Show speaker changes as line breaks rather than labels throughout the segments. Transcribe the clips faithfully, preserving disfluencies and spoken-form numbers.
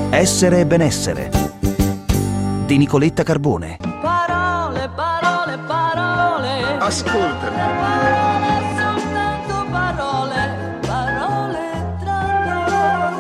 Essere e benessere di Nicoletta Carbone.
Parole, parole, parole.
Ascoltami.
Parole, soltanto parole, parole tra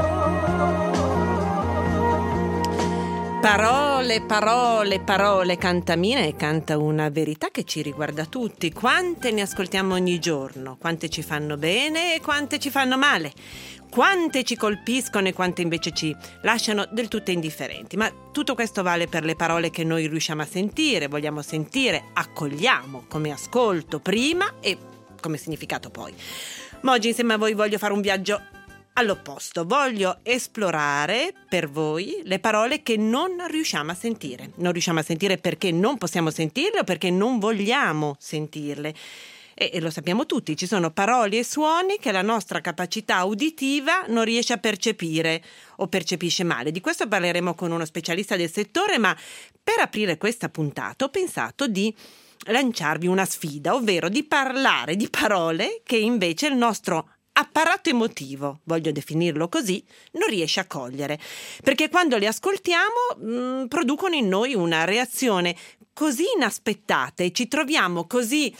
noi.
Parole, parole, parole, canta Mina e canta una verità che ci riguarda tutti. Quante ne ascoltiamo ogni giorno, quante ci fanno bene e quante ci fanno male. Quante ci colpiscono e quante invece ci lasciano del tutto indifferenti. Ma tutto questo vale per le parole che noi riusciamo a sentire, vogliamo sentire, accogliamo come ascolto prima e come significato poi. Ma oggi insieme a voi voglio fare un viaggio all'opposto. Voglio esplorare per voi le parole che non riusciamo a sentire. Non riusciamo a sentire perché non possiamo sentirle o perché non vogliamo sentirle. E, e lo sappiamo tutti, ci sono parole e suoni che la nostra capacità uditiva non riesce a percepire o percepisce male. Di questo parleremo con uno specialista del settore, ma per aprire questa puntata ho pensato di lanciarvi una sfida, ovvero di parlare di parole che invece il nostro apparato emotivo, voglio definirlo così, non riesce a cogliere, perché quando le ascoltiamo mh, producono in noi una reazione così inaspettata e ci troviamo così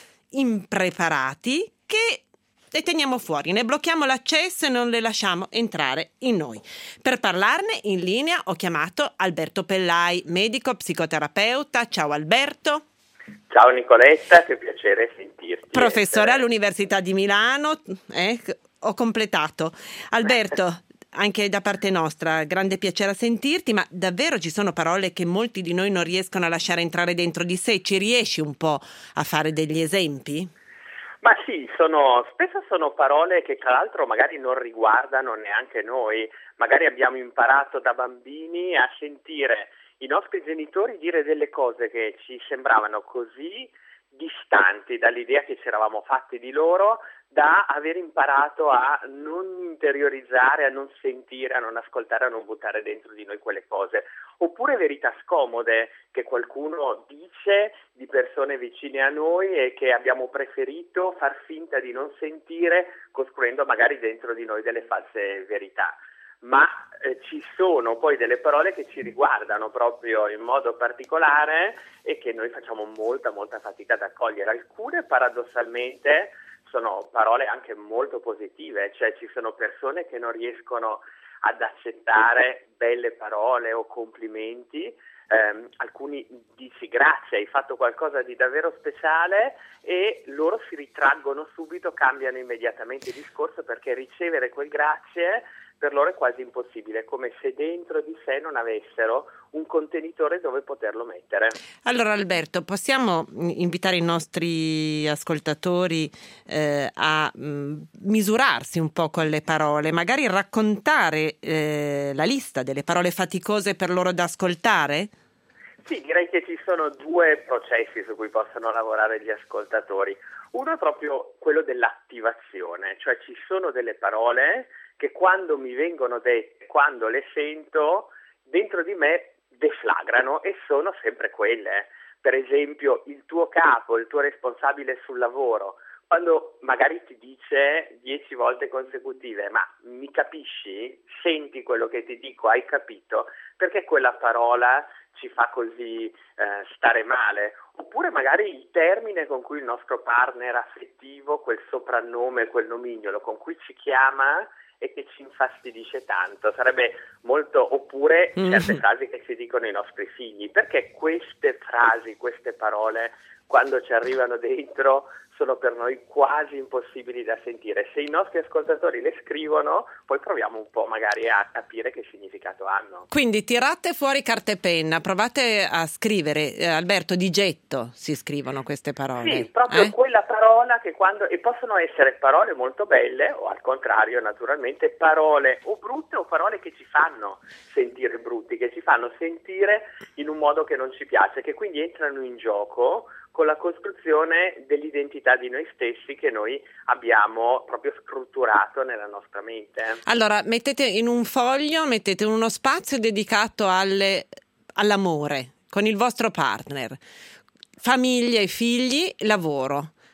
impreparati che le teniamo fuori, ne blocchiamo l'accesso e non le lasciamo entrare in noi. Per parlarne in linea ho chiamato Alberto Pellai, medico psicoterapeuta. Ciao Alberto.
Ciao Nicoletta, che piacere sentirti.
Professore all'Università di Milano, eh, ho completato. Alberto, anche da parte nostra, grande piacere a sentirti, ma davvero ci sono parole che molti di noi non riescono a lasciare entrare dentro di sé? Ci riesci un po' a fare degli esempi?
Ma sì, sono, spesso sono parole che tra l'altro magari non riguardano neanche noi. Magari abbiamo imparato da bambini a sentire i nostri genitori dire delle cose che ci sembravano così distanti dall'idea che ci eravamo fatti di loro, da aver imparato a non interiorizzare, a non sentire, a non ascoltare, a non buttare dentro di noi quelle cose. Oppure verità scomode che qualcuno dice di persone vicine a noi e che abbiamo preferito far finta di non sentire, costruendo magari dentro di noi delle false verità. Ma eh, ci sono poi delle parole che ci riguardano proprio in modo particolare e che noi facciamo molta molta fatica ad accogliere. Alcune paradossalmente sono parole anche molto positive, cioè ci sono persone che non riescono ad accettare belle parole o complimenti. Eh, alcuni dici grazie, hai fatto qualcosa di davvero speciale, e loro si ritraggono subito, cambiano immediatamente il discorso, perché ricevere quel grazie per loro è quasi impossibile, come se dentro di sé non avessero un contenitore dove poterlo mettere.
Allora Alberto, possiamo invitare i nostri ascoltatori eh, a mh, misurarsi un po' con le parole, magari raccontare eh, la lista delle parole faticose per loro da ascoltare?
Sì, direi che ci sono due processi su cui possono lavorare gli ascoltatori. Uno è proprio quello dell'attivazione, cioè ci sono delle parole che quando mi vengono dette, quando le sento, dentro di me deflagrano e sono sempre quelle. Per esempio, il tuo capo, il tuo responsabile sul lavoro, quando magari ti dice dieci volte consecutive, ma mi capisci? Senti quello che ti dico, hai capito? Perché quella parola ci fa così eh, stare male? Oppure magari il termine con cui il nostro partner affettivo, quel soprannome, quel nomignolo con cui ci chiama e che ci infastidisce tanto. Sarebbe molto, oppure certe frasi che si dicono ai nostri figli, perché queste frasi, queste parole, quando ci arrivano dentro, sono per noi quasi impossibili da sentire. Se i nostri ascoltatori le scrivono, poi proviamo un po' magari a capire che significato hanno.
Quindi tirate fuori carta e penna, provate a scrivere. eh, Alberto, di getto si scrivono queste parole.
Sì, proprio
eh?
quella parola che quando, e possono essere parole molto belle o al contrario naturalmente parole o brutte o parole che ci fanno sentire brutti, che ci fanno sentire in un modo che non ci piace, che quindi entrano in gioco con la costruzione dell'identità di noi stessi che noi abbiamo proprio strutturato nella nostra mente.
Allora, mettete in un foglio, mettete uno spazio dedicato alle, all'amore con il vostro partner, famiglia e figli, lavoro.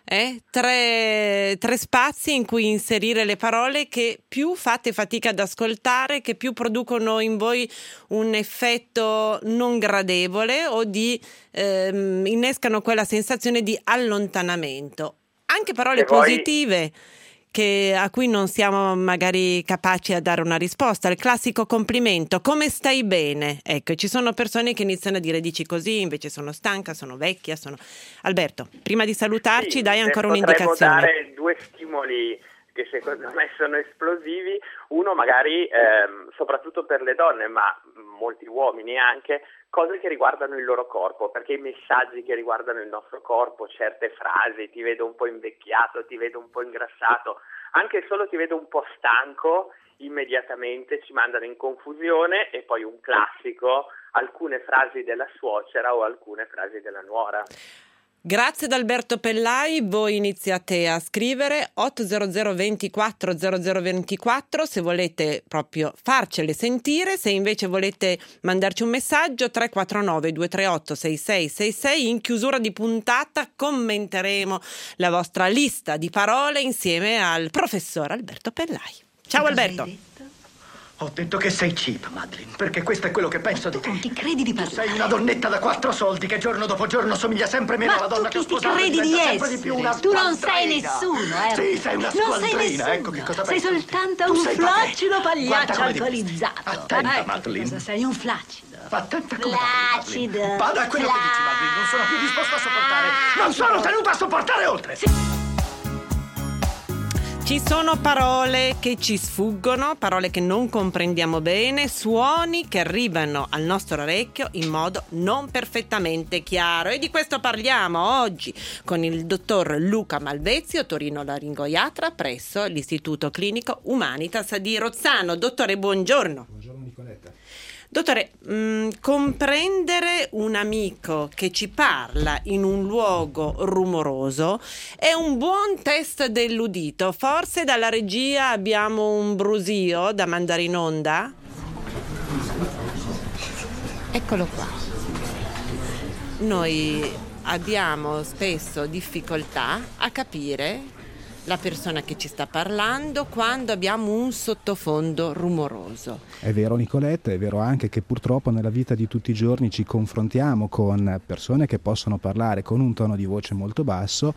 Eh? Tre, tre spazi in cui inserire le parole che più fate fatica ad ascoltare, che più producono in voi un effetto non gradevole o di ehm, innescano quella sensazione di allontanamento. Anche parole
E poi-
positive che, a cui non siamo magari capaci a dare una risposta. Il classico complimento: come stai bene? Ecco, ci sono persone che iniziano a dire dici così, invece sono stanca, sono vecchia, sono... Alberto, prima di salutarci
Sì,
dai ancora
potremmo
un'indicazione.
dare due stimoli che secondo me sono esplosivi. Uno magari, ehm, soprattutto per le donne, ma molti uomini anche, cose che riguardano il loro corpo, perché i messaggi che riguardano il nostro corpo, certe frasi, ti vedo un po' invecchiato, ti vedo un po' ingrassato, anche solo ti vedo un po' stanco, immediatamente ci mandano in confusione. E poi un classico, alcune frasi della suocera o alcune frasi della nuora.
Grazie ad Alberto Pellai, voi iniziate a scrivere otto zero zero ventiquattro zero zero ventiquattro se volete proprio farcele sentire, se invece volete mandarci un messaggio tre quattro nove due tre otto sei sei sei sei. In chiusura di puntata commenteremo la vostra lista di parole insieme al professor Alberto Pellai. Ciao
Che cosa
Alberto.
hai detto?
Ho detto che sei cheap, Madeline, perché questo è quello che penso di te.
Non ti credi di parlare?
Sei una donnetta da quattro soldi che giorno dopo giorno somiglia sempre meno
Ma
alla donna
tu
che ho
chi ti
sposato. e
credi di
diventa sempre
essere?
di più una
Tu non sei
squadrina.
nessuno, eh?
Sì, sei una
Non sei
squadrina.
nessuno.
Ecco che cosa
Sei
pensi.
soltanto
Tu
un
sei
flaccido
patetico.
pagliaccio
Guarda come dimostri.
alcolizzato.
Attenta,
Ecco che
Madeline.
cosa sei, un flaccido.
Attenta come
Flaccido.
Madeline. Bada a quello che dici, Madeline. Non sono più disposto a sopportare. Non sono tenuto a sopportare oltre.
Ci sono parole che ci sfuggono, parole che non comprendiamo bene, suoni che arrivano al nostro orecchio in modo non perfettamente chiaro. E di questo parliamo oggi con il dottor Luca Malvezio, otorinolaringoiatra presso l'Istituto Clinico Humanitas di Rozzano. Dottore, buongiorno.
Buongiorno Nicoletta.
Dottore, mh, comprendere un amico che ci parla in un luogo rumoroso è un buon test dell'udito. Forse dalla regia abbiamo un brusio da mandare in onda? Eccolo qua. Noi abbiamo spesso difficoltà a capire la persona che ci sta parlando quando abbiamo un sottofondo rumoroso.
È vero Nicoletta, è vero anche che purtroppo nella vita di tutti i giorni ci confrontiamo con persone che possono parlare con un tono di voce molto basso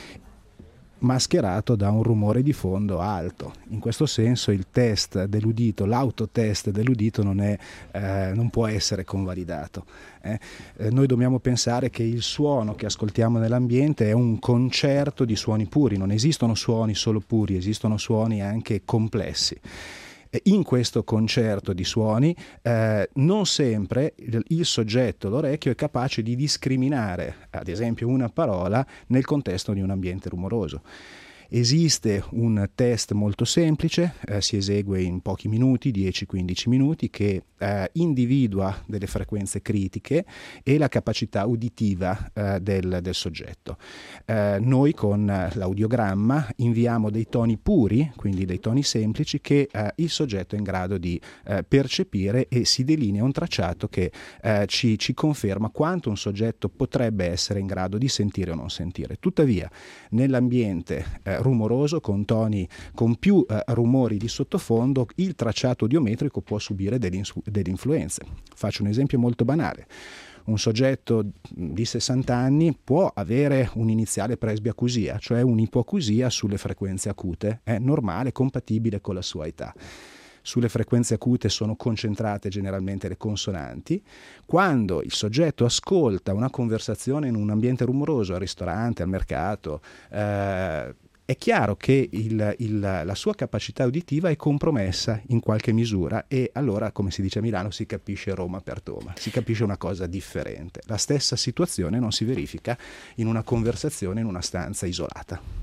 mascherato da un rumore di fondo alto. In questo senso il test dell'udito, l'autotest dell'udito non, è, eh, non può essere convalidato. Eh. Eh, noi dobbiamo pensare che il suono che ascoltiamo nell'ambiente è un concerto di suoni puri, non esistono suoni solo puri, esistono suoni anche complessi. In questo concerto di suoni eh, non sempre il, il soggetto, l'orecchio, è capace di discriminare, ad esempio, una parola nel contesto di un ambiente rumoroso. Esiste un test molto semplice, eh, si esegue in pochi minuti, dieci quindici minuti, che eh, individua delle frequenze critiche e la capacità uditiva eh, del, del soggetto. Eh, noi con l'audiogramma inviamo dei toni puri, quindi dei toni semplici, che eh, il soggetto è in grado di eh, percepire, e si delinea un tracciato che eh, ci, ci conferma quanto un soggetto potrebbe essere in grado di sentire o non sentire. Tuttavia, nell'ambiente eh, rumoroso, con toni con più eh, rumori di sottofondo, il tracciato audiometrico può subire delle, delle influenze. Faccio un esempio molto banale. Un soggetto di sessanta anni può avere un'iniziale presbiacusia, cioè un'ipoacusia sulle frequenze acute, è normale, compatibile con la sua età. Sulle frequenze acute sono concentrate generalmente le consonanti. Quando il soggetto ascolta una conversazione in un ambiente rumoroso, al ristorante, al mercato, eh, è chiaro che il, il, la sua capacità uditiva è compromessa in qualche misura, e allora, come si dice a Milano, si capisce Roma per Toma, si capisce una cosa differente. La stessa situazione non si verifica in una conversazione in una stanza isolata.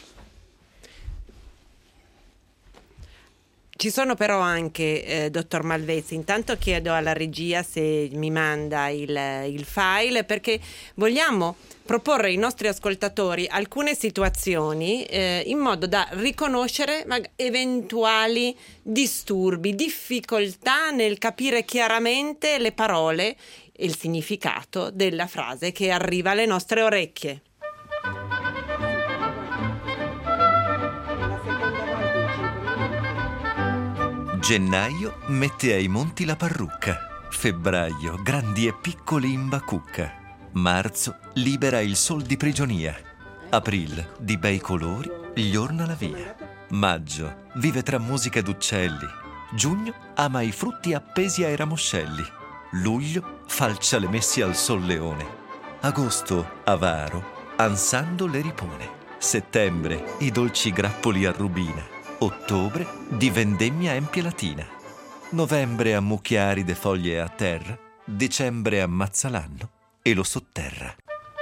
Ci sono però anche, eh, dottor Malvezzi, intanto chiedo alla regia se mi manda il, il file, perché vogliamo proporre ai nostri ascoltatori alcune situazioni eh, in modo da riconoscere mag- eventuali disturbi, difficoltà nel capire chiaramente le parole e il significato della frase che arriva alle nostre orecchie.
Gennaio mette ai monti la parrucca. Febbraio grandi e piccoli in bacucca. Marzo libera il sol di prigionia. Aprile di bei colori gli orna la via. Maggio vive tra musica d'uccelli. Giugno ama i frutti appesi ai ramoscelli. Luglio falcia le messi al sol leone. Agosto avaro ansando le ripone. Settembre i dolci grappoli a rubina. Ottobre di vendemmia empie latina. Novembre ammucchia aride foglie a terra. Dicembre ammazza l'anno e lo sotterra.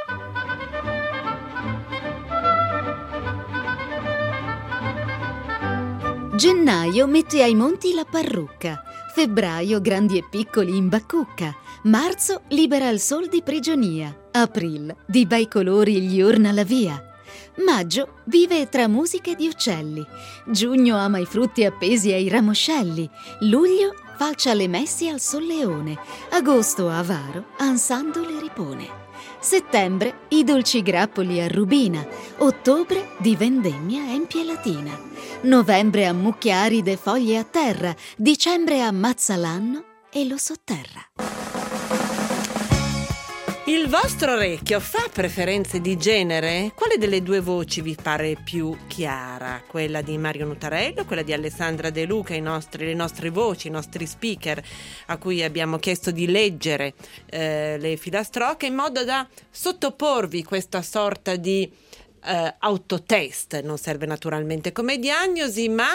Gennaio mette ai monti la parrucca. Febbraio grandi e piccoli in bacucca. Marzo libera il sol di prigionia. Aprile di bei colori gli orna la via. Maggio vive tra musiche di uccelli. Giugno ama i frutti appesi ai ramoscelli. Luglio falcia le messi al solleone. Agosto avaro ansando le ripone. Settembre i dolci grappoli a rubina. Ottobre di vendemmia empie latina. Novembre ammucchia aride foglie a terra. Dicembre ammazza l'anno e lo sotterra.
Il vostro orecchio fa preferenze di genere? Quale delle due voci vi pare più chiara? Quella di Mario Nutarello, quella di Alessandra De Luca, i nostri, le nostre voci, i nostri speaker, a cui abbiamo chiesto di leggere eh, le filastrocche in modo da sottoporvi questa sorta di eh, autotest. Non serve naturalmente come diagnosi, ma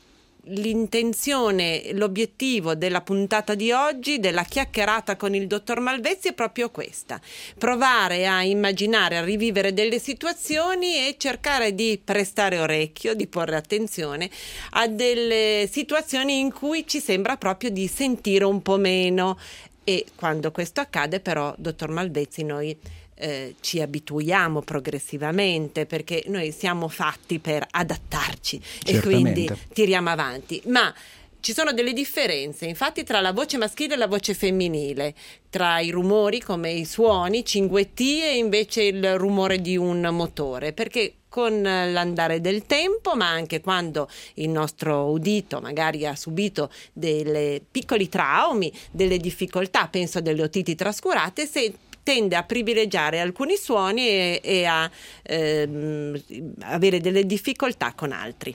l'intenzione, l'obiettivo della puntata di oggi, della chiacchierata con il dottor Malvezzi, è proprio questa: provare a immaginare, a rivivere delle situazioni e cercare di prestare orecchio, di porre attenzione a delle situazioni in cui ci sembra proprio di sentire un po' meno. E quando questo accade, però, dottor Malvezzi, noi Eh, ci abituiamo progressivamente, perché noi siamo fatti per adattarci. Certamente. E quindi tiriamo avanti, ma ci sono delle differenze infatti tra la voce maschile e la voce femminile, tra i rumori come i suoni, cinguettie, e invece il rumore di un motore, perché con l'andare del tempo, ma anche quando il nostro udito magari ha subito dei piccoli traumi, delle difficoltà, penso a delle otiti trascurate, se tende a privilegiare alcuni suoni e, e a ehm, avere delle difficoltà con altri.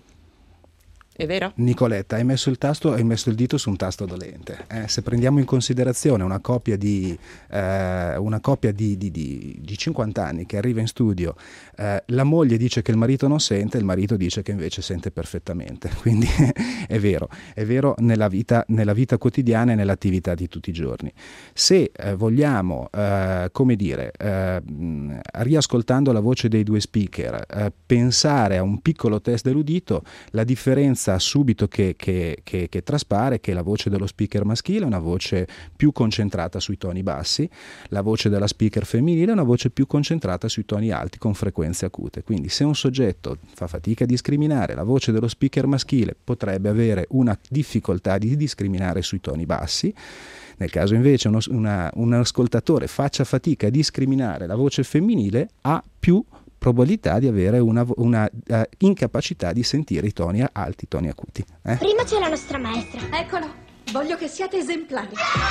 È vero?
Nicoletta, hai messo il tasto, hai messo il dito su un tasto dolente. Eh, se prendiamo in considerazione una coppia di eh, una coppia di, di, di, di cinquanta anni che arriva in studio, eh, la moglie dice che il marito non sente, il marito dice che invece sente perfettamente. Quindi è vero, è vero nella vita, nella vita quotidiana e nell'attività di tutti i giorni. Se eh, vogliamo, eh, come dire, eh, riascoltando la voce dei due speaker, eh, pensare a un piccolo test dell'udito, la differenza subito che, che, che, che traspare che la voce dello speaker maschile è una voce più concentrata sui toni bassi, la voce della speaker femminile è una voce più concentrata sui toni alti con frequenze acute. Quindi se un soggetto fa fatica a discriminare la voce dello speaker maschile, potrebbe avere una difficoltà di discriminare sui toni bassi. Nel caso invece uno, una, un ascoltatore faccia fatica a discriminare la voce femminile, ha più probabilità di avere una, una uh, incapacità di sentire i toni alti, i toni acuti. Eh?
Prima c'è la nostra maestra.
Eccolo, voglio che siate esemplari.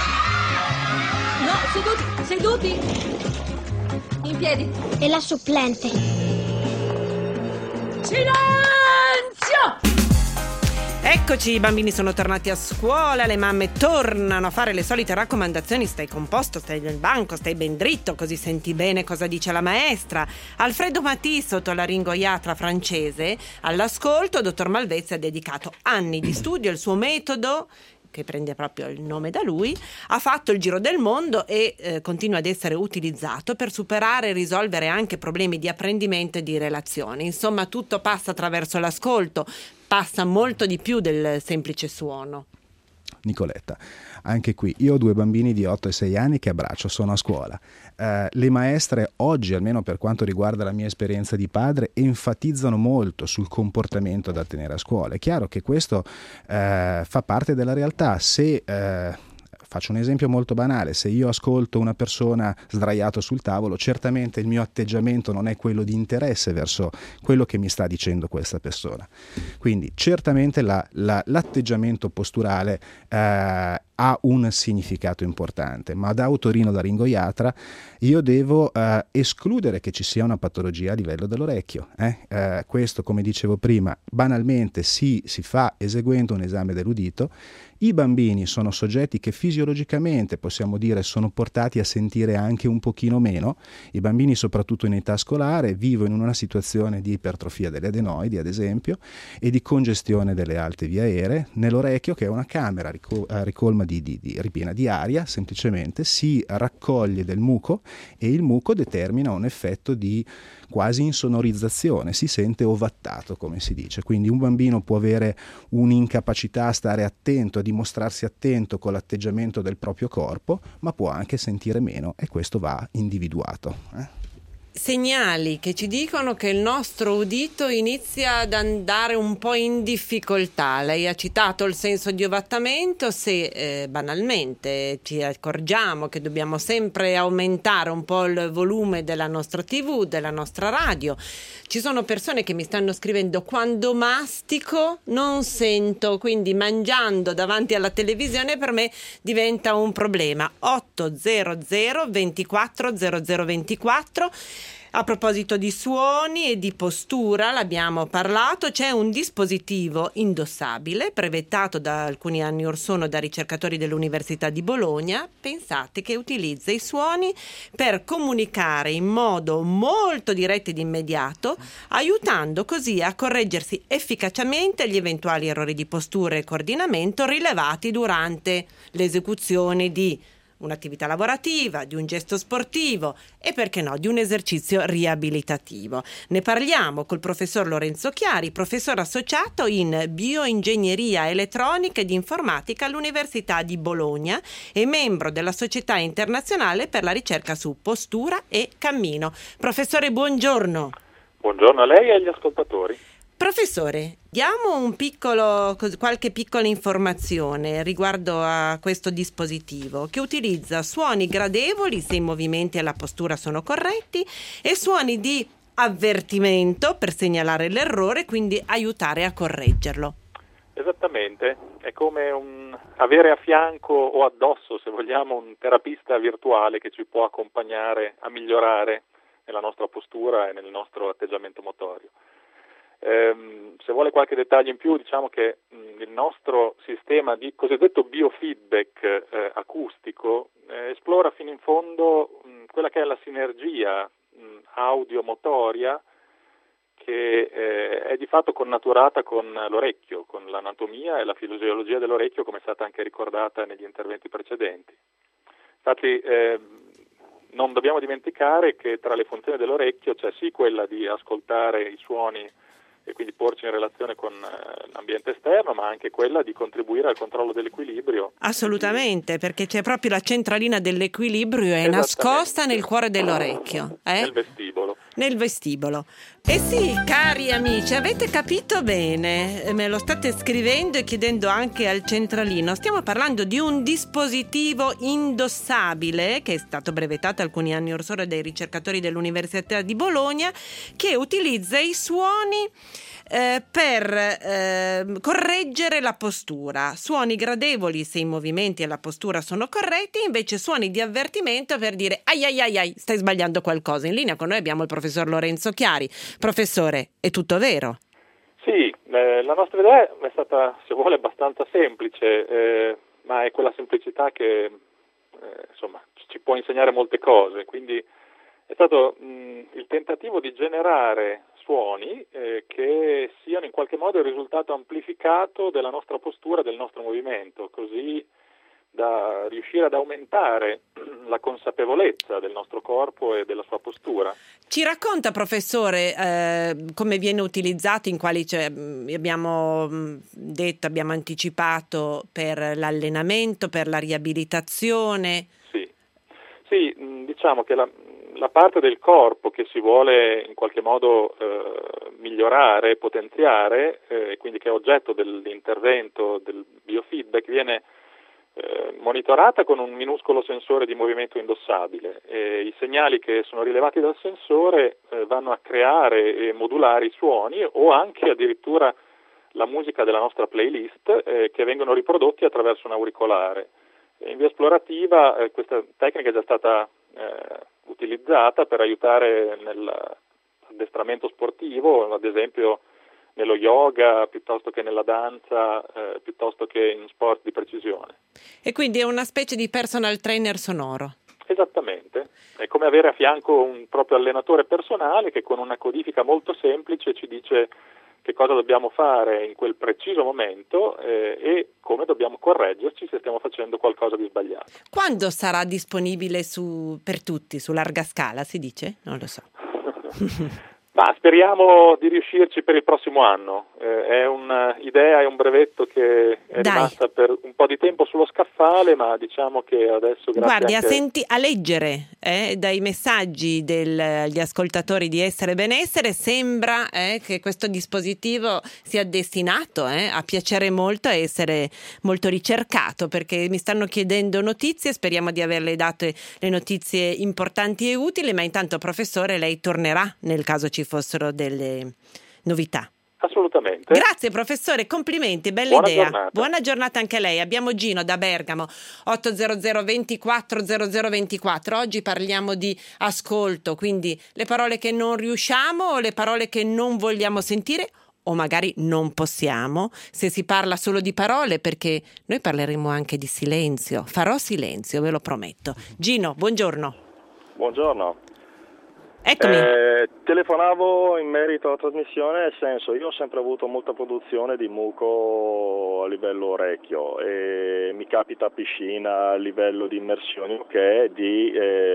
No, seduti, seduti. In piedi.
E la supplente.
Silenzio!
Eccoci, i bambini sono tornati a scuola, le mamme tornano a fare le solite raccomandazioni: stai composto, stai nel banco, stai ben dritto, così senti bene cosa dice la maestra. Alfredo Matisse, otolaringoiatra francese, all'ascolto. Dottor Malvezzi ha dedicato anni di studio, il suo metodo, che prende proprio il nome da lui, ha fatto il giro del mondo e eh, continua ad essere utilizzato per superare e risolvere anche problemi di apprendimento e di relazioni. Insomma, tutto passa attraverso l'ascolto, passa molto di più del semplice suono.
Nicoletta, anche qui io ho due bambini di otto e sei anni che abbraccio, sono a scuola. Eh, le maestre oggi, almeno per quanto riguarda la mia esperienza di padre, enfatizzano molto sul comportamento da tenere a scuola. È chiaro che questo eh, fa parte della realtà. Se eh, faccio un esempio molto banale: se io ascolto una persona sdraiato sul tavolo, certamente il mio atteggiamento non è quello di interesse verso quello che mi sta dicendo questa persona. Quindi certamente la, la, l'atteggiamento posturale eh, ha un significato importante, ma da otorinolaringoiatra io devo eh, escludere che ci sia una patologia a livello dell'orecchio. Eh? Eh, questo, come dicevo prima, banalmente si, si fa eseguendo un esame dell'udito. I bambini sono soggetti che fisiologicamente, possiamo dire, sono portati a sentire anche un pochino meno. I bambini, soprattutto in età scolare, vivono in una situazione di ipertrofia delle adenoidi, ad esempio, e di congestione delle alte vie aeree. Nell'orecchio, che è una camera rico- ricolma di, di, di ripiena di aria, semplicemente si raccoglie del muco e il muco determina un effetto di quasi insonorizzazione, si sente ovattato, come si dice. Quindi un bambino può avere un'incapacità a stare attento, a dimostrarsi attento con l'atteggiamento del proprio corpo, ma può anche sentire meno, e questo va individuato. Eh?
Segnali che ci dicono che il nostro udito inizia ad andare un po' in difficoltà. Lei ha citato il senso di ovattamento. Se eh, banalmente ci accorgiamo che dobbiamo sempre aumentare un po' il volume della nostra tivù, della nostra radio. Ci sono persone che mi stanno scrivendo: quando mastico non sento, quindi mangiando davanti alla televisione per me diventa un problema. otto zero zero ventiquattro zero zero ventiquattro. A proposito di suoni e di postura, l'abbiamo parlato, c'è un dispositivo indossabile brevettato da alcuni anni or sono da ricercatori dell'Università di Bologna, pensate, che utilizza i suoni per comunicare in modo molto diretto ed immediato, aiutando così a correggersi efficacemente gli eventuali errori di postura e coordinamento rilevati durante l'esecuzione di un'attività lavorativa, di un gesto sportivo e, perché no, di un esercizio riabilitativo. Ne parliamo col professor Lorenzo Chiari, professore associato in bioingegneria elettronica ed informatica all'Università di Bologna e membro della Società Internazionale per la ricerca su postura e cammino. Professore, buongiorno.
Buongiorno a lei e agli ascoltatori.
Professore, diamo un piccolo, qualche piccola informazione riguardo a questo dispositivo che utilizza suoni gradevoli se i movimenti e la postura sono corretti e suoni di avvertimento per segnalare l'errore, quindi aiutare a correggerlo.
Esattamente, è come un, avere a fianco o addosso, se vogliamo, un terapista virtuale che ci può accompagnare a migliorare nella nostra postura e nel nostro atteggiamento motorio. Eh, se vuole qualche dettaglio in più, diciamo che mh, il nostro sistema di cosiddetto biofeedback eh, acustico eh, esplora fino in fondo mh, quella che è la sinergia mh, audio-motoria che eh, è di fatto connaturata con l'orecchio, con l'anatomia e la fisiologia dell'orecchio, come è stata anche ricordata negli interventi precedenti. Infatti eh, non dobbiamo dimenticare che tra le funzioni dell'orecchio c'è sì quella di ascoltare i suoni e quindi porci in relazione con eh, l'ambiente esterno, ma anche quella di contribuire al controllo dell'equilibrio.
Assolutamente, perché c'è proprio la centralina dell'equilibrio, è nascosta nel cuore dell'orecchio. Eh?
Nel vestibolo.
Nel vestibolo. E sì, cari amici, avete capito bene, me lo state scrivendo e chiedendo anche al centralino. Stiamo parlando di un dispositivo indossabile che è stato brevettato alcuni anni or sono dai ricercatori dell'Università di Bologna, che utilizza i suoni Eh, per eh, correggere la postura, suoni gradevoli se i movimenti e la postura sono corretti, invece suoni di avvertimento per dire ai ai ai ai, stai sbagliando qualcosa. In linea con noi abbiamo il professor Lorenzo Chiari. Professore, è tutto vero?
Sì, eh, la nostra idea è stata, se vuole, abbastanza semplice, eh, ma è quella semplicità che eh, insomma ci può insegnare molte cose, quindi è stato mh, il tentativo di generare suoni eh, che siano in qualche modo il risultato amplificato della nostra postura, del nostro movimento, così da riuscire ad aumentare la consapevolezza del nostro corpo e della sua postura.
Ci racconta, professore, eh, come viene utilizzato, in quali cioè, abbiamo detto, abbiamo anticipato per l'allenamento, per la riabilitazione?
Sì, sì, diciamo che la La parte del corpo che si vuole in qualche modo eh, migliorare, potenziare, eh, quindi che è oggetto dell'intervento del biofeedback, viene eh, monitorata con un minuscolo sensore di movimento indossabile, e i segnali che sono rilevati dal sensore eh, vanno a creare e modulare i suoni o anche addirittura la musica della nostra playlist eh, che vengono riprodotti attraverso un auricolare. In via esplorativa eh, questa tecnica è già stata eh, utilizzata per aiutare nell'addestramento sportivo, ad esempio nello yoga, piuttosto che nella danza, eh, piuttosto che in sport di precisione.
E quindi è una specie di personal trainer sonoro.
Esattamente, è come avere a fianco un proprio allenatore personale che con una codifica molto semplice ci dice che cosa dobbiamo fare in quel preciso momento eh, e come dobbiamo correggerci se stiamo facendo qualcosa di sbagliato.
Quando sarà disponibile su, per tutti, su larga scala, si dice? Non lo so.
Ma speriamo di riuscirci per il prossimo anno. Eh, è un'idea, è un brevetto che è
Dai.
rimasta per un po' di tempo sullo scaffale, ma diciamo che adesso grazie
Guardi,
anche...
a, senti, a leggere eh, dai messaggi degli ascoltatori di Essere Benessere sembra eh, che questo dispositivo sia destinato eh, a piacere molto, a essere molto ricercato, perché mi stanno chiedendo notizie, speriamo di averle date le notizie importanti e utili, ma intanto professore lei tornerà nel caso ci fossero delle novità.
Assolutamente.
Grazie professore, complimenti, bella
Buona
idea.
giornata.
Buona giornata anche a lei. Abbiamo Gino da Bergamo, otto zero zero ventiquattro zero zero ventiquattro. Oggi parliamo di ascolto, quindi le parole che non riusciamo o le parole che non vogliamo sentire o magari non possiamo, se si parla solo di parole, perché noi parleremo anche di silenzio. Farò silenzio, ve lo prometto. Gino, buongiorno.
Buongiorno.
Eccomi.
Eh, telefonavo in merito alla trasmissione, nel senso, io ho sempre avuto molta produzione di muco a livello orecchio e mi capita a piscina a livello di immersioni ok di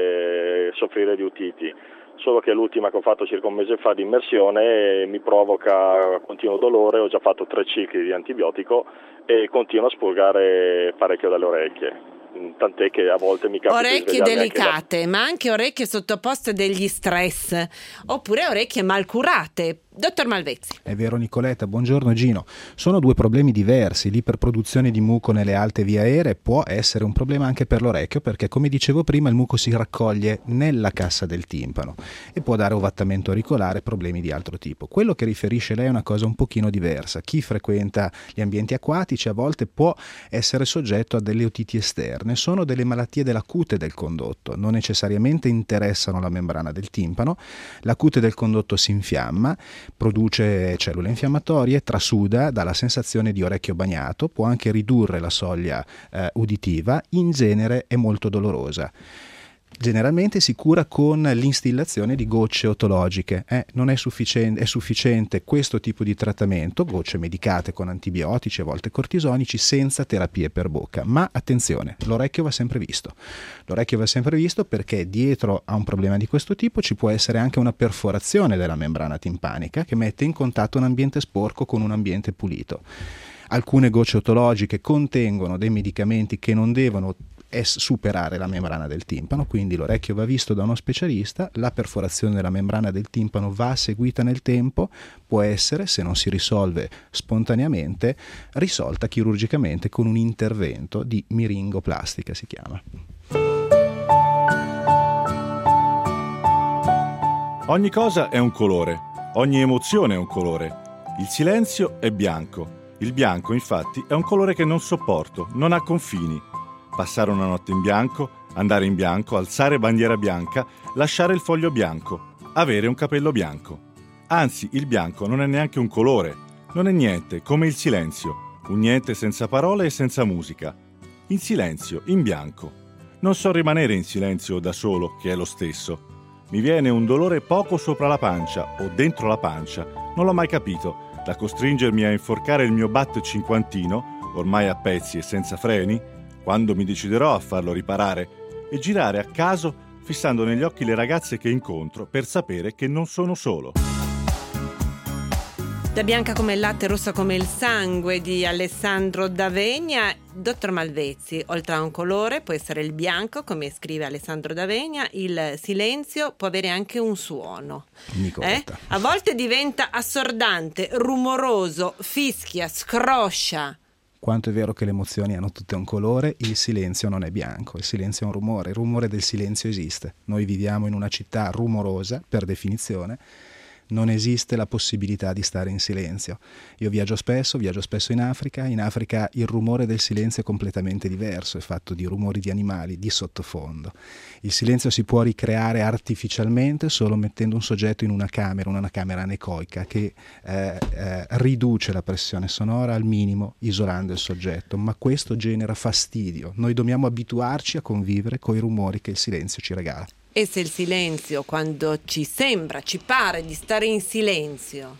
eh, soffrire di otiti, solo che l'ultima che ho fatto circa un mese fa di immersione mi provoca continuo dolore, ho già fatto tre cicli di antibiotico e continuo a spurgare parecchio dalle orecchie. Tant'è che a volte mi capita
Orecchie
di svegliarmi anche
delicate,
da...
ma anche orecchie sottoposte a degli stress, oppure orecchie mal curate. Dottor Malvezzi.
È vero Nicoletta, buongiorno Gino. Sono due problemi diversi. L'iperproduzione di muco nelle alte vie aeree può essere un problema anche per l'orecchio, perché come dicevo prima il muco si raccoglie nella cassa del timpano e può dare ovattamento auricolare, problemi di altro tipo. Quello che riferisce lei è una cosa un pochino diversa. Chi frequenta gli ambienti acquatici a volte può essere soggetto a delle otiti esterne. Sono delle malattie della cute del condotto, non necessariamente interessano la membrana del timpano. La cute del condotto si infiamma, produce cellule infiammatorie, trasuda, dà la sensazione di orecchio bagnato, può anche ridurre la soglia eh, uditiva, in genere è molto dolorosa. Generalmente si cura con l'instillazione di gocce otologiche. Eh, non è sufficiente, è sufficiente questo tipo di trattamento, gocce medicate con antibiotici, a volte cortisonici, senza terapie per bocca. Ma attenzione, l'orecchio va sempre visto. L'orecchio va sempre visto perché dietro a un problema di questo tipo ci può essere anche una perforazione della membrana timpanica che mette in contatto un ambiente sporco con un ambiente pulito. Alcune gocce otologiche contengono dei medicamenti che non devono es- superare la membrana del timpano, quindi l'orecchio va visto da uno specialista, la perforazione della membrana del timpano va seguita nel tempo, può essere, se non si risolve spontaneamente, risolta chirurgicamente con un intervento di miringoplastica, si chiama.
Ogni cosa è un colore, ogni emozione è un colore. Il silenzio è bianco. Il bianco, infatti, è un colore che non sopporto, non ha confini. Passare una notte in bianco, andare in bianco, alzare bandiera bianca, lasciare il foglio bianco, avere un capello bianco. Anzi, il bianco non è neanche un colore, non è niente, come il silenzio, un niente senza parole e senza musica. In silenzio, in bianco. Non so rimanere in silenzio da solo, che è lo stesso. Mi viene un dolore poco sopra la pancia o dentro la pancia, non l'ho mai capito, da costringermi a inforcare il mio bat cinquantino, ormai a pezzi e senza freni, quando mi deciderò a farlo riparare, e girare a caso fissando negli occhi le ragazze che incontro per sapere che non sono solo.
Da bianca come il latte, rossa come il sangue di Alessandro D'Avegna. Dottor Malvezzi, oltre a un colore può essere il bianco, come scrive Alessandro D'Avegna, il silenzio può avere anche un suono. Eh? A volte diventa assordante, rumoroso, fischia, scroscia.
Quanto è vero che le emozioni hanno tutte un colore, il silenzio non è bianco, il silenzio è un rumore, il rumore del silenzio esiste. Noi viviamo in una città rumorosa, per definizione, non esiste la possibilità di stare in silenzio. Io viaggio spesso, viaggio spesso in Africa, in Africa il rumore del silenzio è completamente diverso, è fatto di rumori di animali, di sottofondo. Il silenzio si può ricreare artificialmente solo mettendo un soggetto in una camera, una camera anecoica che eh, eh, riduce la pressione sonora al minimo isolando il soggetto, ma questo genera fastidio. Noi dobbiamo abituarci a convivere con i rumori che il silenzio ci regala.
E se il silenzio, quando ci sembra, ci pare di stare in silenzio,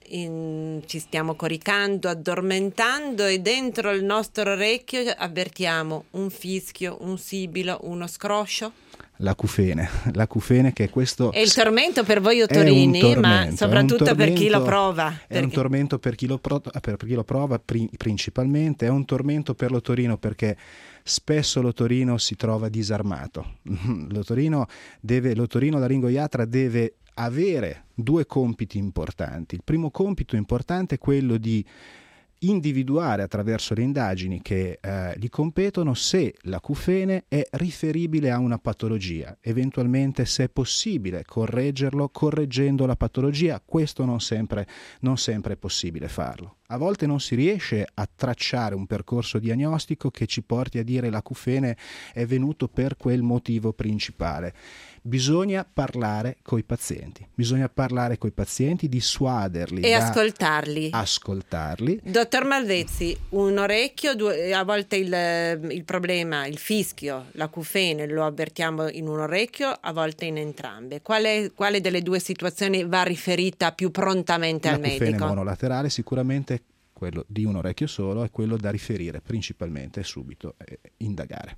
in, ci stiamo coricando, addormentando e dentro il nostro orecchio avvertiamo un fischio, un sibilo, uno scroscio?
L'acufene, l'acufene che è questo...
È il tormento per voi otorini, tormento, ma soprattutto per chi lo prova.
È
perché...
un tormento per chi lo, pro, per chi lo prova pri, principalmente, è un tormento per l'otorino perché spesso l'otorino si trova disarmato. L'otorino, deve, l'otorino laringoiatra deve avere due compiti importanti. Il primo compito importante è quello di individuare attraverso le indagini che eh, gli competono se l'acufene è riferibile a una patologia, eventualmente se è possibile correggerlo correggendo la patologia. Questo non sempre, non sempre è possibile farlo. A volte non si riesce a tracciare un percorso diagnostico che ci porti a dire l'acufene è venuto per quel motivo principale. Bisogna parlare coi pazienti, bisogna parlare coi pazienti, dissuaderli
e
da
ascoltarli.
ascoltarli.
Dottor Malvezzi, un orecchio, due, a volte il, il problema, il fischio, l'acufene lo avvertiamo in un orecchio, a volte in entrambe. Quale, quale delle due situazioni va riferita più prontamente al medico?
L'acufene monolaterale sicuramente quello di un orecchio solo è quello da riferire principalmente e subito eh, indagare.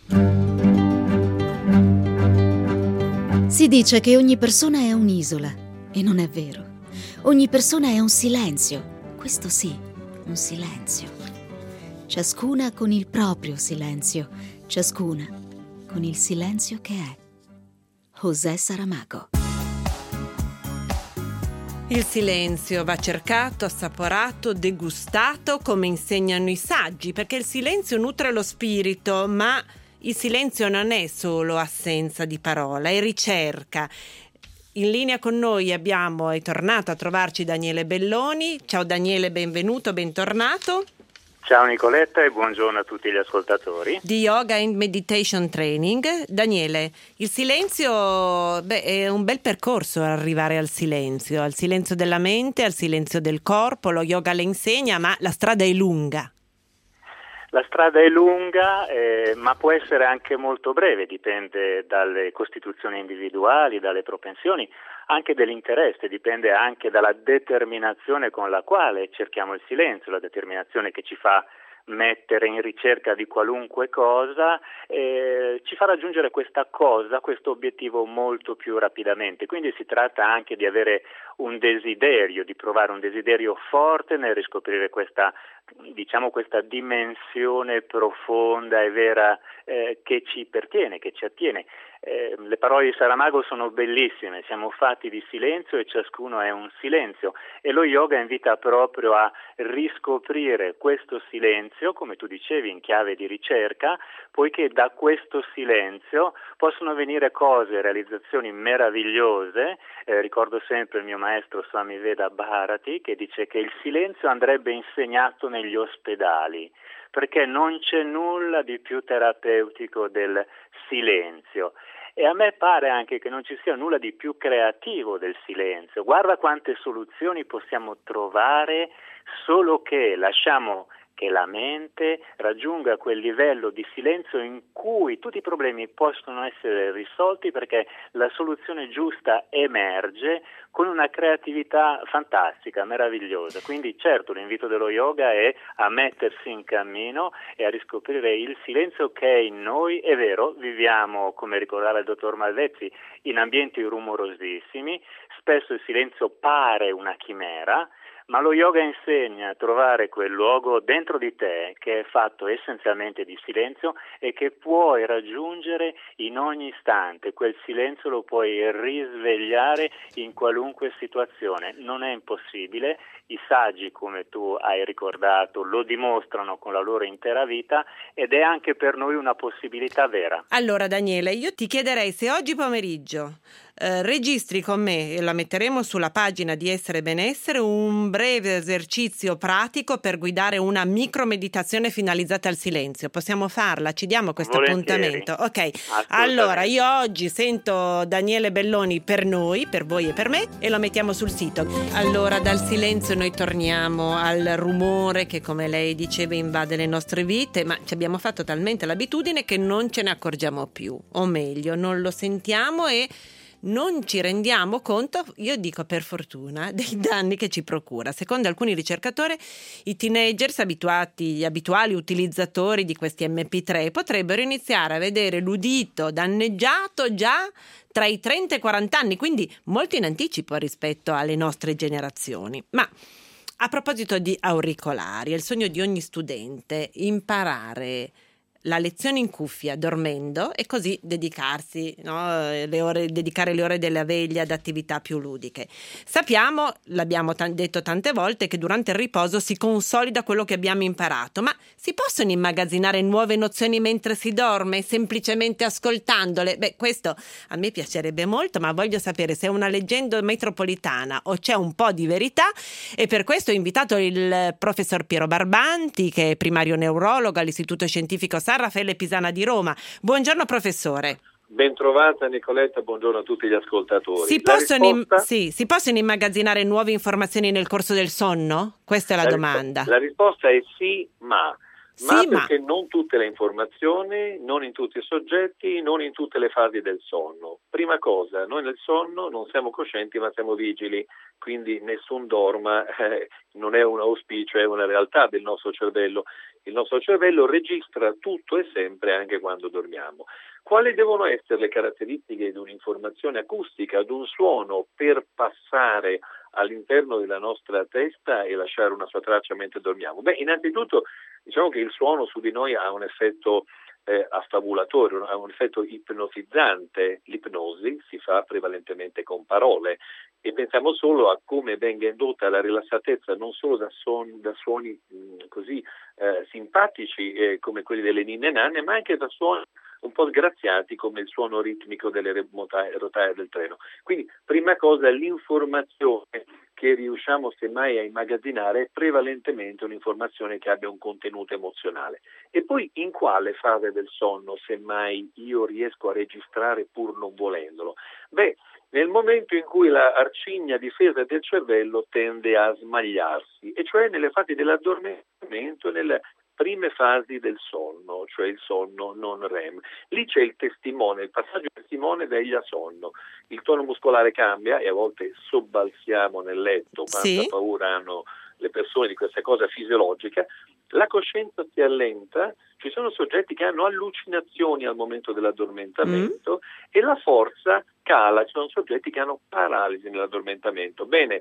Si dice che ogni persona è un'isola e non è vero. Ogni persona è un silenzio, questo sì, un silenzio. Ciascuna con il proprio silenzio, ciascuna con il silenzio che è. José Saramago.
Il silenzio va cercato, assaporato, degustato, come insegnano i saggi, perché il silenzio nutre lo spirito, ma il silenzio non è solo assenza di parola, è ricerca. In linea con noi abbiamo, è tornato a trovarci Daniele Belloni. Ciao Daniele, benvenuto, bentornato.
Ciao Nicoletta e buongiorno a tutti gli ascoltatori.
Di Yoga and Meditation Training. Daniele, il silenzio, beh, è un bel percorso arrivare al silenzio, al silenzio della mente, al silenzio del corpo. Lo yoga le insegna, ma la strada è lunga.
La strada è lunga, eh, ma può essere anche molto breve, dipende dalle costituzioni individuali, dalle propensioni, anche dell'interesse, dipende anche dalla determinazione con la quale cerchiamo il silenzio, la determinazione che ci fa mettere in ricerca di qualunque cosa, eh, ci fa raggiungere questa cosa, questo obiettivo molto più rapidamente. Quindi si tratta anche di avere un desiderio, di provare un desiderio forte nel riscoprire questa, diciamo, questa dimensione profonda e vera eh, che ci pertiene, che ci attiene. Eh, le parole di Saramago sono bellissime, siamo fatti di silenzio e ciascuno è un silenzio, e lo yoga invita proprio a riscoprire questo silenzio, come tu dicevi, in chiave di ricerca, poiché da questo silenzio possono venire cose, realizzazioni meravigliose. Eh, ricordo sempre il mio maestro Swami Veda Bharati che dice che il silenzio andrebbe insegnato negli ospedali, perché non c'è nulla di più terapeutico del silenzio. E a me pare anche che non ci sia nulla di più creativo del silenzio. Guarda quante soluzioni possiamo trovare solo che lasciamo che la mente raggiunga quel livello di silenzio in cui tutti i problemi possono essere risolti, perché la soluzione giusta emerge con una creatività fantastica, meravigliosa. Quindi certo l'invito dello yoga è a mettersi in cammino e a riscoprire il silenzio che è in noi. È vero, viviamo, come ricordava il dottor Malvezzi, in ambienti rumorosissimi, spesso il silenzio pare una chimera, ma lo yoga insegna a trovare quel luogo dentro di te che è fatto essenzialmente di silenzio e che puoi raggiungere in ogni istante. Quel silenzio lo puoi risvegliare in qualunque situazione, non è impossibile. I saggi, come tu hai ricordato, lo dimostrano con la loro intera vita ed è anche per noi una possibilità vera.
Allora Daniele, io ti chiederei se oggi pomeriggio eh, registri con me, e la metteremo sulla pagina di Essere Benessere, un breve esercizio pratico per guidare una micromeditazione finalizzata al silenzio. Possiamo farla? Ci diamo questo
Volentieri.
appuntamento? Ok, allora io oggi sento Daniele Belloni per noi, per voi e per me, e lo mettiamo sul sito. Allora, dal silenzio noi torniamo al rumore che, come lei diceva, invade le nostre vite, ma ci abbiamo fatto talmente l'abitudine che non ce ne accorgiamo più, o meglio, non lo sentiamo e non ci rendiamo conto, io dico per fortuna, dei danni che ci procura. Secondo alcuni ricercatori, i teenagers abituati, gli abituali utilizzatori di questi emme pi tre potrebbero iniziare a vedere l'udito danneggiato già tra i trenta e i quaranta anni, quindi molto in anticipo rispetto alle nostre generazioni. Ma a proposito di auricolari, è il sogno di ogni studente imparare la lezione in cuffia dormendo e così dedicarsi, no, le ore, dedicare le ore della veglia ad attività più ludiche. Sappiamo, l'abbiamo t- detto tante volte, che durante il riposo si consolida quello che abbiamo imparato, ma si possono immagazzinare nuove nozioni mentre si dorme, semplicemente ascoltandole? Beh, questo a me piacerebbe molto, ma voglio sapere se è una leggenda metropolitana o c'è un po' di verità, e per questo ho invitato il professor Piero Barbanti, che è primario neurologo all'Istituto Scientifico San Raffaele Pisana di Roma. Buongiorno professore.
Ben trovata Nicoletta, buongiorno a tutti gli ascoltatori.
Si
La
possono,
risposta...
im- sì, si possono immagazzinare nuove informazioni nel corso del sonno? Questa è la,
la
domanda.
Risposta, la risposta è sì, ma.
Sì,
ma
ma
perché non tutte le informazioni, non in tutti i soggetti, non in tutte le fasi del sonno. Prima cosa, noi nel sonno non siamo coscienti ma siamo vigili, quindi nessun dorma, eh, non è un auspicio, è una realtà del nostro cervello. Il nostro cervello registra tutto e sempre anche quando dormiamo. Quali devono essere le caratteristiche di un'informazione acustica, di un suono per passare all'interno della nostra testa e lasciare una sua traccia mentre dormiamo? Beh, innanzitutto diciamo che il suono su di noi ha un effetto eh, affabulatorio, ha un effetto ipnotizzante. L'ipnosi si fa prevalentemente con parole e pensiamo solo a come venga indotta la rilassatezza non solo da, son, da suoni mh, così eh, simpatici eh, come quelli delle ninne nanne, ma anche da suoni un po' sgraziati come il suono ritmico delle rotaie del treno. Quindi, prima cosa, l'informazione che riusciamo semmai a immagazzinare è prevalentemente un'informazione che abbia un contenuto emozionale. E poi in quale fase del sonno semmai io riesco a registrare pur non volendolo? Beh, nel momento in cui la arcigna difesa del cervello tende a smagliarsi, e cioè nelle fasi dell'addormentamento e nelle prime fasi del sonno, cioè il sonno non REM. Lì c'è il testimone, il passaggio testimone veglia sonno. Il tono muscolare cambia e a volte sobbalziamo nel letto, quanta
Sì.
paura hanno le persone di questa cosa fisiologica. La coscienza si allenta, ci sono soggetti che hanno allucinazioni al momento dell'addormentamento mm. e la forza cala, ci sono soggetti che hanno paralisi nell'addormentamento. Bene,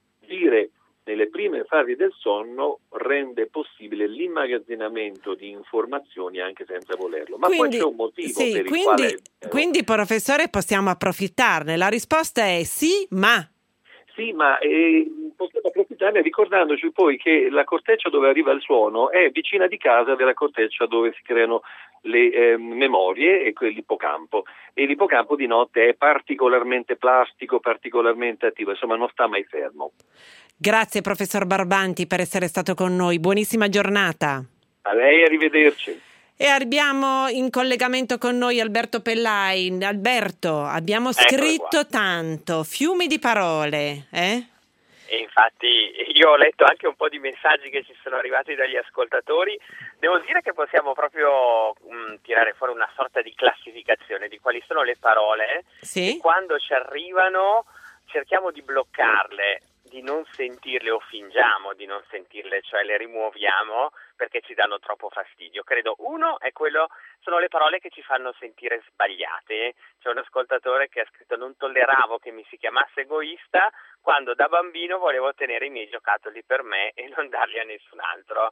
dire nelle prime fasi del sonno rende possibile l'immagazzinamento di informazioni anche senza volerlo. Ma
quindi,
poi c'è un motivo
sì,
per il
quindi,
quale... Eh,
quindi, professore, possiamo approfittarne. La risposta è sì, ma...
Sì, ma eh, possiamo approfittarne ricordandoci poi che la corteccia dove arriva il suono è vicina di casa della corteccia dove si creano le eh, memorie e quell'ippocampo. E l'ippocampo di notte è particolarmente plastico, particolarmente attivo, insomma non sta mai fermo.
Grazie professor Barbanti per essere stato con noi, buonissima giornata.
A lei, arrivederci.
E abbiamo in collegamento con noi Alberto Pellai. Alberto, abbiamo scritto tanto, fiumi di parole, eh?
E infatti io ho letto anche un po' di messaggi che ci sono arrivati dagli ascoltatori. Devo dire che possiamo proprio mh, tirare fuori una sorta di classificazione di quali sono le parole
sì?
e quando ci arrivano cerchiamo di bloccarle. di non sentirle o fingiamo di non sentirle, cioè le rimuoviamo perché ci danno troppo fastidio. Credo uno è quello, sono le parole che ci fanno sentire sbagliate. C'è un ascoltatore che ha scritto: non tolleravo che mi si chiamasse egoista quando da bambino volevo tenere i miei giocattoli per me e non darli a nessun altro.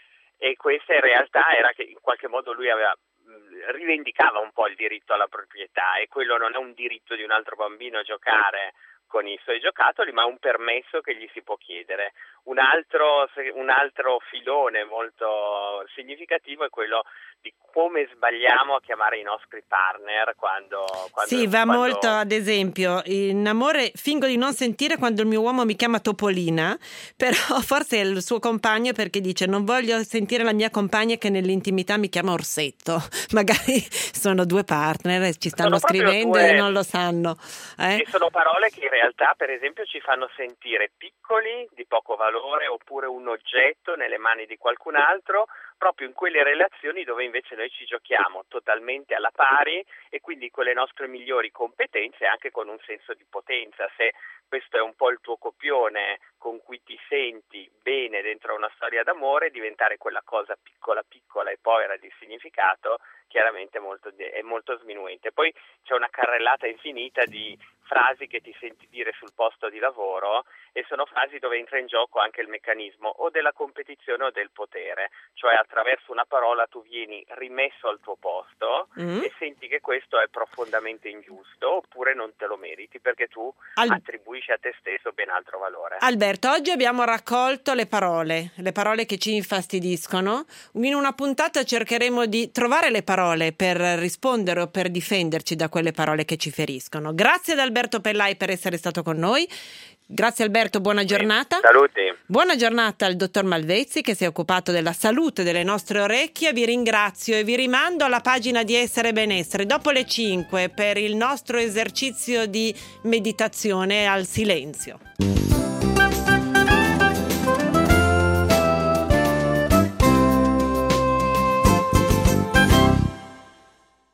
E questa in realtà era che in qualche modo lui aveva rivendicava un po' il diritto alla proprietà, e quello non è un diritto di un altro bambino a giocare con i suoi giocattoli, ma un permesso che gli si può chiedere. Un altro, un altro filone molto significativo è quello di come sbagliamo a chiamare i nostri partner quando... quando
sì, va
quando...
molto, ad esempio, in amore fingo di non sentire quando il mio uomo mi chiama Topolina, però forse è il suo compagno, perché dice: non voglio sentire la mia compagna che nell'intimità mi chiama Orsetto. Magari sono due partner e ci stanno
sono
scrivendo
due...
e non lo sanno. Eh?
E sono parole che in realtà, per esempio, ci fanno sentire piccoli, di poco valore, oppure un oggetto nelle mani di qualcun altro, proprio in quelle relazioni dove invece noi ci giochiamo totalmente alla pari e quindi con le nostre migliori competenze, anche con un senso di potenza. Se questo è un po' il tuo copione con cui ti senti bene dentro una storia d'amore, diventare quella cosa piccola piccola e povera di significato chiaramente molto, è molto sminuente. Poi c'è una carrellata infinita di frasi che ti senti dire sul posto di lavoro, e sono frasi dove entra in gioco anche il meccanismo o della competizione o del potere, cioè attraverso una parola tu vieni rimesso al tuo posto mm. e senti che questo è profondamente ingiusto, oppure non te lo meriti perché tu Al... attribuisci a te stesso ben altro valore.
Alberto, oggi abbiamo raccolto le parole, le parole che ci infastidiscono. In una puntata cercheremo di trovare le parole per rispondere o per difenderci da quelle parole che ci feriscono. Grazie ad Alberto Pellai per essere stato con noi. Grazie Alberto, buona giornata.
Saluti.
Buona giornata al dottor Malvezzi che si è occupato della salute delle nostre orecchie. Vi ringrazio e vi rimando alla pagina di Essere Benessere dopo le cinque per il nostro esercizio di meditazione al silenzio.